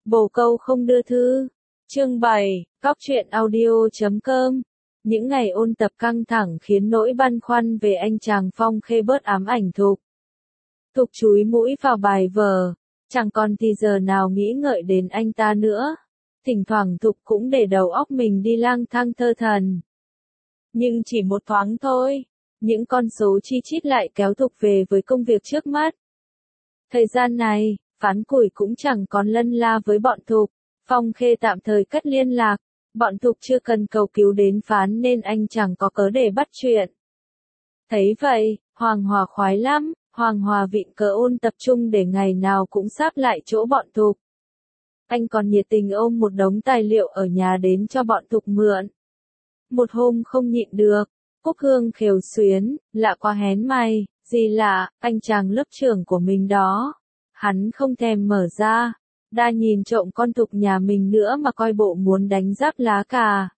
Bồ câu không đưa thư. Chương 7, Cóc truyện audio.com. Những ngày ôn tập căng thẳng khiến nỗi băn khoăn về anh chàng Phong Khê bớt ám ảnh Thục. Thục chúi mũi vào bài vở, chẳng còn thì giờ nào nghĩ ngợi đến anh ta nữa. Thỉnh thoảng Thục cũng để đầu óc mình đi lang thang thơ thần. Nhưng chỉ một thoáng thôi, những con số chi chít lại kéo Thục về với công việc trước mắt. Thời gian này, Phán Củi cũng chẳng còn lân la với bọn Thục. Phong Khê tạm thời cắt liên lạc, bọn Thục chưa cần cầu cứu đến Phán nên anh chẳng có cớ để bắt chuyện. Thấy vậy, Hoàng Hòa khoái lắm, Hoàng Hòa vịn cớ ôn tập trung để ngày nào cũng sáp lại chỗ bọn Thục. Anh còn nhiệt tình ôm một đống tài liệu ở nhà đến cho bọn Thục mượn. Một hôm không nhịn được, Cúc Hương khều xuyến, lạ quá hén mày, gì lạ, anh chàng lớp trưởng của mình đó. Hắn không thèm mở ra, đa nhìn trộm con Thục nhà mình nữa mà coi bộ muốn đánh giáp lá cà.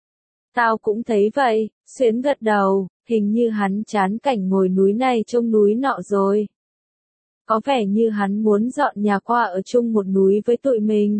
Tao cũng thấy vậy, Xuyến gật đầu, hình như hắn chán cảnh ngồi núi này trông núi nọ rồi. Có vẻ như hắn muốn dọn nhà qua ở chung một núi với tụi mình.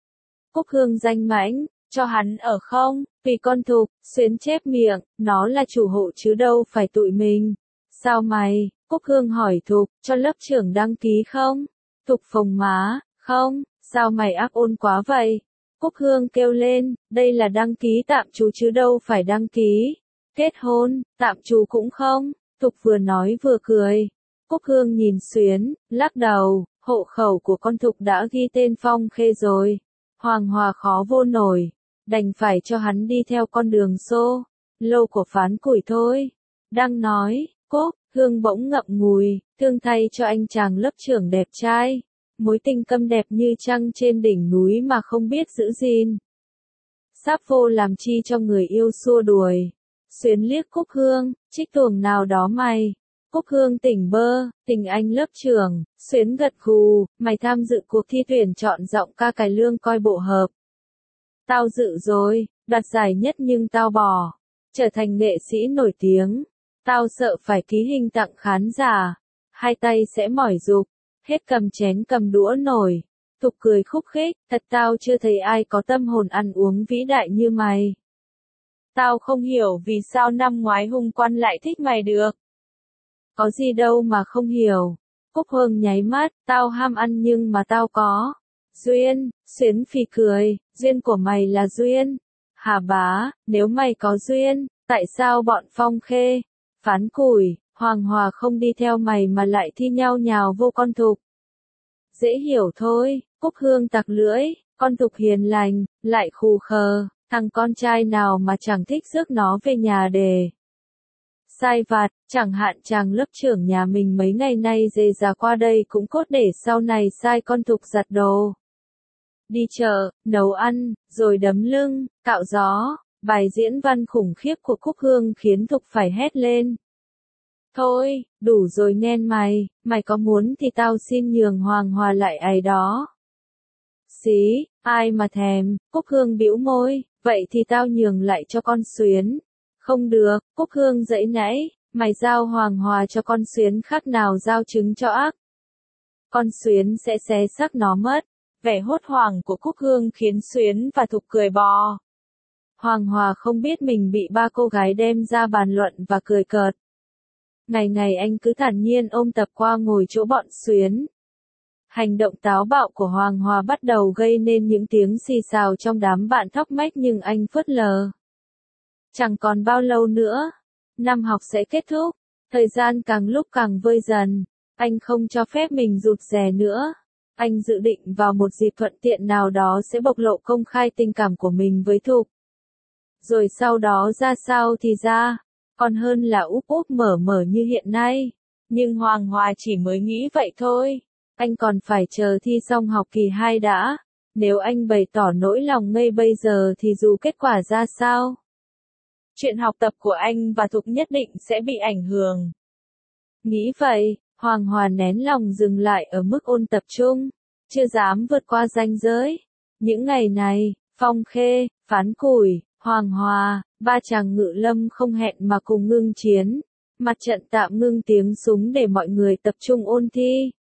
Cúc Hương danh mãnh, cho hắn ở không? Vì con Thục, Xuyến chép miệng, nó là chủ hộ chứ đâu phải tụi mình. Sao mày? Cúc Hương hỏi Thục, cho lớp trưởng đăng ký không? Thục phồng má, không, sao mày ác ôn quá vậy? Cúc Hương kêu lên, đây là đăng ký tạm trú chứ đâu phải đăng ký. Kết hôn, tạm trú cũng không. Thục vừa nói vừa cười. Cúc Hương nhìn Xuyến, lắc đầu, hộ khẩu của con Thục đã ghi tên Phong Khê rồi. Hoàng Hòa khó vô nổi, đành phải cho hắn đi theo con đường xô lô của Phán Củi thôi. Đang nói, Cúc Hương bỗng ngậm ngùi, thương thay cho anh chàng lớp trưởng đẹp trai. Mối tình câm đẹp như trăng trên đỉnh núi mà không biết giữ gìn. Sắp vô làm chi cho người yêu xua đuổi. Xuyến liếc Cúc Hương, trích tuồng nào đó mày. Cúc Hương tỉnh bơ, tình anh lớp trưởng. Xuyến gật gù, mày tham dự cuộc thi tuyển chọn giọng ca cải lương coi bộ hợp. Tao dự rồi, đoạt giải nhất nhưng tao bỏ. Trở thành nghệ sĩ nổi tiếng. Tao sợ phải ký hình tặng khán giả. Hai tay sẽ mỏi rục. Hết cầm chén cầm đũa nổi. Thục cười khúc khích, thật tao chưa thấy ai có tâm hồn ăn uống vĩ đại như mày. Tao không hiểu vì sao năm ngoái Hùng Quan lại thích mày được. Có gì đâu mà không hiểu. Cúc Hương nháy mắt, tao ham ăn nhưng mà tao có duyên. Xuyến phì cười, duyên của mày là duyên. Hà bá, nếu mày có duyên, tại sao bọn Phong Khê, Phán Củi, Hoàng Hòa không đi theo mày mà lại thi nhau nhào vô con Thục? Dễ hiểu thôi, Cúc Hương tặc lưỡi, con Thục hiền lành, lại khù khờ, thằng con trai nào mà chẳng thích rước nó về nhà để sai vặt, chẳng hạn chàng lớp trưởng nhà mình mấy ngày nay dề già qua đây cũng cốt để sau này sai con Thục giặt đồ. Đi chợ, nấu ăn, rồi đấm lưng, cạo gió, bài diễn văn khủng khiếp của Cúc Hương khiến Thục phải hét lên. Thôi, đủ rồi nên mày có muốn thì tao xin nhường Hoàng Hòa lại ấy đó. Xí, ai mà thèm, Cúc Hương bĩu môi, vậy thì tao nhường lại cho con Xuyến. Không được, Cúc Hương giãy nãy, mày giao Hoàng Hòa cho con Xuyến khác nào giao trứng cho ác. Con Xuyến sẽ xé xác nó mất. Vẻ hốt hoảng của Cúc Hương khiến Xuyến và Thục cười bò. Hoàng Hòa không biết mình bị ba cô gái đem ra bàn luận và cười cợt. Ngày ngày anh cứ thản nhiên ôm tập qua ngồi chỗ bọn Xuyến. Hành động táo bạo của Hoàng Hòa bắt đầu gây nên những tiếng xì xào trong đám bạn thóc mách nhưng anh phớt lờ. Chẳng còn bao lâu nữa, năm học sẽ kết thúc, thời gian càng lúc càng vơi dần, anh không cho phép mình rụt rè nữa. Anh dự định vào một dịp thuận tiện nào đó sẽ bộc lộ công khai tình cảm của mình với Thục. Rồi sau đó ra sao thì ra, còn hơn là úp úp mở mở như hiện nay. Nhưng Hoàng Hòa chỉ mới nghĩ vậy thôi. Anh còn phải chờ thi xong học kỳ 2 đã. Nếu anh bày tỏ nỗi lòng ngây bây giờ thì dù kết quả ra sao, chuyện học tập của anh và Thục nhất định sẽ bị ảnh hưởng. Nghĩ vậy, Hoàng Hòa nén lòng dừng lại ở mức ôn tập trung, chưa dám vượt qua ranh giới. Những ngày này, Phong Khê, Phán Củi, Hoàng Hòa, ba chàng ngự lâm không hẹn mà cùng ngưng chiến. Mặt trận tạm ngưng tiếng súng để mọi người tập trung ôn thi.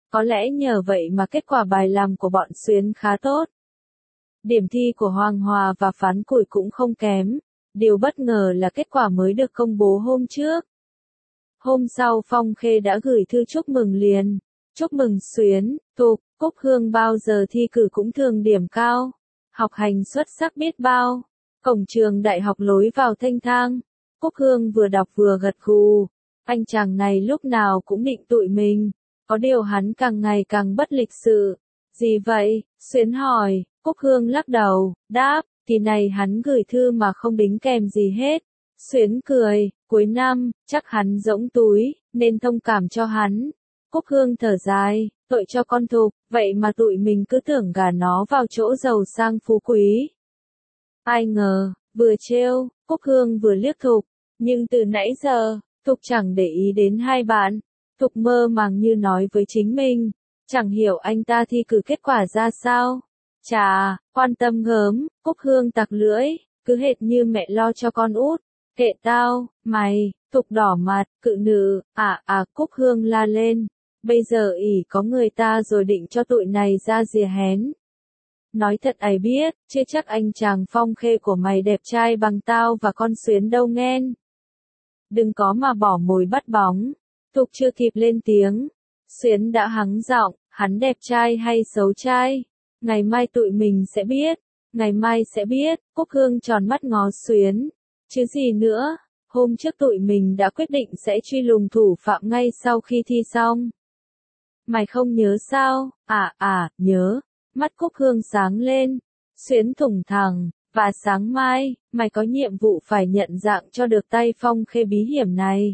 Có lẽ nhờ vậy mà kết quả bài làm của bọn Xuyến khá tốt. Điểm thi của Hoàng Hòa và Phán Củi cũng không kém. Điều bất ngờ là kết quả mới được công bố hôm trước. Hôm sau Phong Khê đã gửi thư chúc mừng liền. Chúc mừng Xuyến, Thục, Cúc Hương bao giờ thi cử cũng thường điểm cao. Học hành xuất sắc biết bao. Cổng trường đại học lối vào thanh thang. Cúc Hương vừa đọc vừa gật gù. Anh chàng này lúc nào cũng định tụi mình. Có điều hắn càng ngày càng bất lịch sự. Gì vậy? Xuyến hỏi. Cúc Hương lắc đầu, đáp, kỳ này hắn gửi thư mà không đính kèm gì hết. Xuyến cười, cuối năm, chắc hắn rỗng túi, nên thông cảm cho hắn. Cúc Hương thở dài, tội cho con Thục, vậy mà tụi mình cứ tưởng gả nó vào chỗ giàu sang phú quý. Ai ngờ, vừa trêu, Cúc Hương vừa liếc Thục, nhưng từ nãy giờ, Thục chẳng để ý đến hai bạn. Thục mơ màng như nói với chính mình, chẳng hiểu anh ta thi cử kết quả ra sao. Chà, quan tâm gớm, Cúc Hương tặc lưỡi, cứ hệt như mẹ lo cho con út. Kệ tao, mày, Thục đỏ mặt, cự nữ, Cúc Hương la lên. Bây giờ ỷ có người ta rồi định cho tụi này ra rìa hén. Nói thật ai biết, chưa chắc anh chàng Phong Khê của mày đẹp trai bằng tao và con Xuyến đâu nghen. Đừng có mà bỏ mồi bắt bóng. Thục chưa kịp lên tiếng. Xuyến đã hắng giọng, hắn đẹp trai hay xấu trai? Ngày mai tụi mình sẽ biết. Ngày mai sẽ biết, Cúc Hương tròn mắt ngó Xuyến. Chứ gì nữa, hôm trước tụi mình đã quyết định sẽ truy lùng thủ phạm ngay sau khi thi xong. Mày không nhớ sao? Nhớ. Mắt Cúc Hương sáng lên. Xuyến thủng thẳng, và sáng mai, mày có nhiệm vụ phải nhận dạng cho được tay Phong Khê bí hiểm này.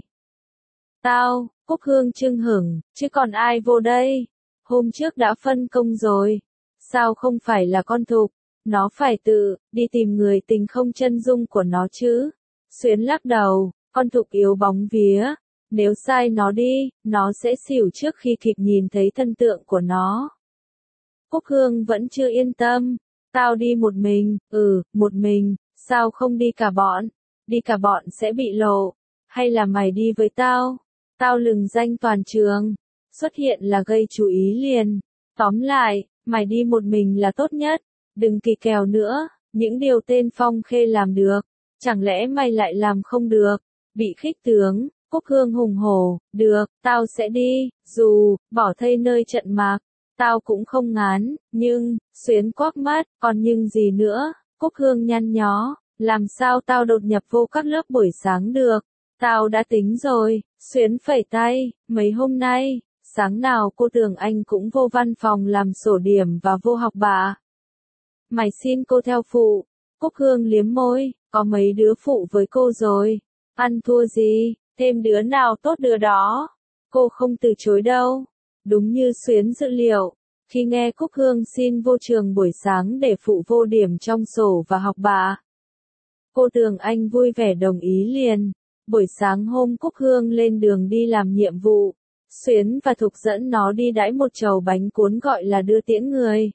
Tao, Cúc Hương chưng hửng, chứ còn ai vô đây? Hôm trước đã phân công rồi. Sao không phải là con Thục? Nó phải tự đi tìm người tình không chân dung của nó chứ. Xuyến lắc đầu, con Thục yếu bóng vía. Nếu sai nó đi, nó sẽ xỉu trước khi kịp nhìn thấy thân tượng của nó. Cúc Hương vẫn chưa yên tâm. Tao đi một mình, một mình, sao không đi cả bọn? Đi cả bọn sẽ bị lộ. Hay là mày đi với tao? Tao lừng danh toàn trường. Xuất hiện là gây chú ý liền. Tóm lại, mày đi một mình là tốt nhất. Đừng kỳ kèo nữa, những điều tên Phong Khê làm được. Chẳng lẽ mày lại làm không được? Bị khích tướng, Cúc Hương hùng hổ, được, tao sẽ đi, dù, bỏ thây nơi trận mạc. Tao cũng không ngán, nhưng, Xuyến quắc mắt, còn nhưng gì nữa? Cúc Hương nhăn nhó, làm sao tao đột nhập vô các lớp buổi sáng được? Tao đã tính rồi. Xuyến phẩy tay, mấy hôm nay, sáng nào cô tưởng anh cũng vô văn phòng làm sổ điểm và vô học bạ. Mày xin cô theo phụ. Cúc Hương liếm môi, có mấy đứa phụ với cô rồi. Ăn thua gì, thêm đứa nào tốt đứa đó. Cô không từ chối đâu. Đúng như Xuyến dự liệu, khi nghe Cúc Hương xin vô trường buổi sáng để phụ vô điểm trong sổ và học bạ. Cô tưởng anh vui vẻ đồng ý liền. Buổi sáng hôm Cúc Hương lên đường đi làm nhiệm vụ, Xuyến và Thục dẫn nó đi đãi một chầu bánh cuốn gọi là đưa tiễn người.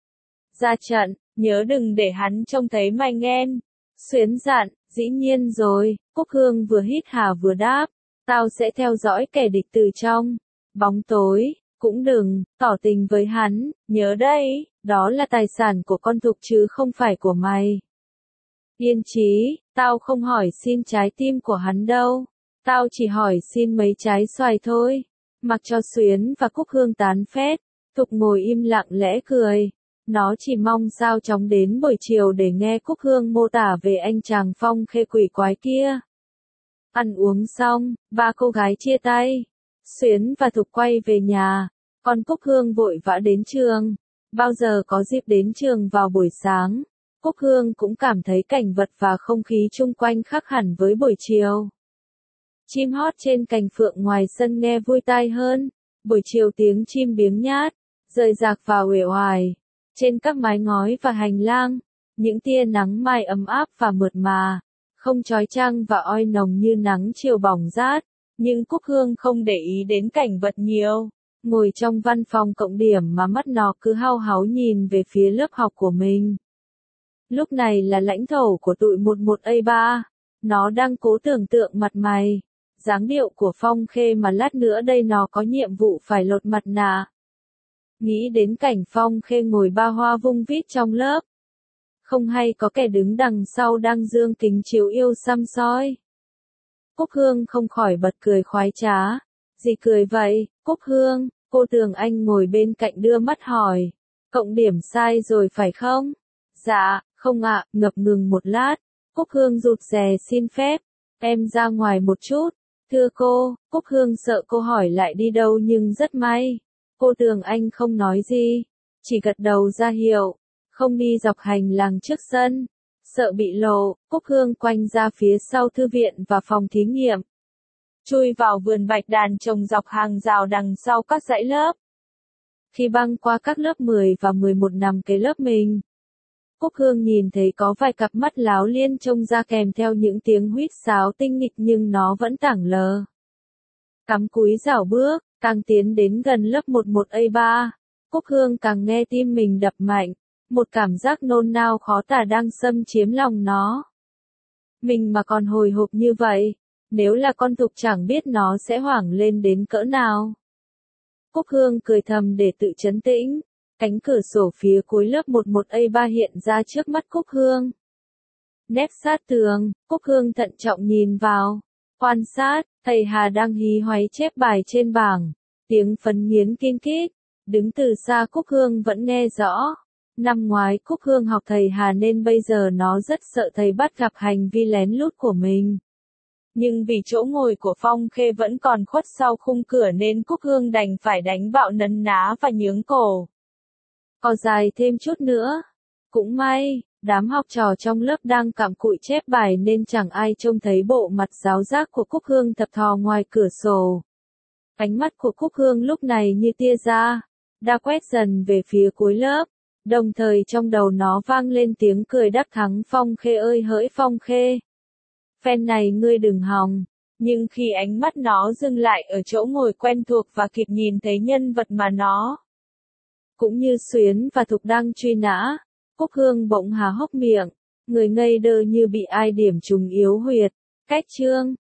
Ra trận, nhớ đừng để hắn trông thấy mày nghen. Xuyến dặn, dĩ nhiên rồi, Cúc Hương vừa hít hà vừa đáp, tao sẽ theo dõi kẻ địch từ trong bóng tối, cũng đừng tỏ tình với hắn, nhớ đấy, đó là tài sản của con Thục chứ không phải của mày. Yên chí, tao không hỏi xin trái tim của hắn đâu, tao chỉ hỏi xin mấy trái xoài thôi. Mặc cho Xuyến và Cúc Hương tán phét, Thục ngồi im lặng lẽ cười. Nó chỉ mong sao chóng đến buổi chiều để nghe Cúc Hương mô tả về anh chàng Phong Khê quỷ quái kia. Ăn uống xong, ba cô gái chia tay. Xuyến và Thục quay về nhà, còn Cúc Hương vội vã đến trường. Bao giờ có dịp đến trường vào buổi sáng, Cúc Hương cũng cảm thấy cảnh vật và không khí chung quanh khác hẳn với buổi chiều. Chim hót trên cành phượng ngoài sân nghe vui tai hơn. Buổi chiều tiếng chim biếng nhát, rời rạc và uể oải. Trên các mái ngói và hành lang, những tia nắng mai ấm áp và mượt mà, không chói chang và oi nồng như nắng chiều bỏng rát. Nhưng Cúc Hương không để ý đến cảnh vật nhiều. Ngồi trong văn phòng cộng điểm mà mắt nó cứ hao háo nhìn về phía lớp học của mình. Lúc này là lãnh thổ của tụi 11A3. Nó đang cố tưởng tượng mặt mày, dáng điệu của Phong Khê mà lát nữa đây nó có nhiệm vụ phải lột mặt nạ. Nghĩ đến cảnh Phong Khê ngồi ba hoa vung vít trong lớp. Không hay có kẻ đứng đằng sau đang dương kính chiếu yêu xăm soi. Cúc Hương không khỏi bật cười khoái trá. Gì cười vậy, Cúc Hương? Cô Tường Anh ngồi bên cạnh đưa mắt hỏi. Cộng điểm sai rồi phải không? Dạ, không ạ, ngập ngừng một lát. Cúc Hương rụt rè xin phép. Em ra ngoài một chút. Thưa cô, Cúc Hương sợ cô hỏi lại đi đâu nhưng rất may. Cô Tường Anh không nói gì. Chỉ gật đầu ra hiệu. Không đi dọc hành lang trước sân. Sợ bị lộ, Cúc Hương quanh ra phía sau thư viện và phòng thí nghiệm. Chui vào vườn bạch đàn trồng dọc hàng rào đằng sau các dãy lớp. Khi băng qua các lớp 10 và 11 nằm kế lớp mình, Cúc Hương nhìn thấy có vài cặp mắt láo liên trông ra kèm theo những tiếng huýt sáo tinh nghịch nhưng nó vẫn tảng lờ. Cắm cúi rảo bước, càng tiến đến gần lớp 11A3, Cúc Hương càng nghe tim mình đập mạnh, một cảm giác nôn nao khó tả đang xâm chiếm lòng nó. Mình mà còn hồi hộp như vậy, nếu là con Thục chẳng biết nó sẽ hoảng lên đến cỡ nào. Cúc Hương cười thầm để tự trấn tĩnh. Cánh cửa sổ phía cuối lớp 11A3 hiện ra trước mắt Cúc Hương. Nép sát tường, Cúc Hương thận trọng nhìn vào. Quan sát, thầy Hà đang hí hoáy chép bài trên bảng. Tiếng phấn nghiến kinh kít. Đứng từ xa Cúc Hương vẫn nghe rõ. Năm ngoái Cúc Hương học thầy Hà nên bây giờ nó rất sợ thầy bắt gặp hành vi lén lút của mình. Nhưng vì chỗ ngồi của Phong Khê vẫn còn khuất sau khung cửa nên Cúc Hương đành phải đánh bạo nấn ná và nhướng cổ. Co dài thêm chút nữa. Cũng may, đám học trò trong lớp đang cặm cụi chép bài nên chẳng ai trông thấy bộ mặt giáo giác của Cúc Hương thập thò ngoài cửa sổ. Ánh mắt của Cúc Hương lúc này như tia ra, đã quét dần về phía cuối lớp, đồng thời trong đầu nó vang lên tiếng cười đắc thắng Phong Khê ơi hỡi Phong Khê. Phen này ngươi đừng hòng. Nhưng khi ánh mắt nó dừng lại ở chỗ ngồi quen thuộc và kịp nhìn thấy nhân vật mà nó cũng như Xuyến và Thục đang truy nã, Cúc Hương bỗng há hốc miệng, người ngây đơ như bị ai điểm trúng yếu huyệt. Cách chương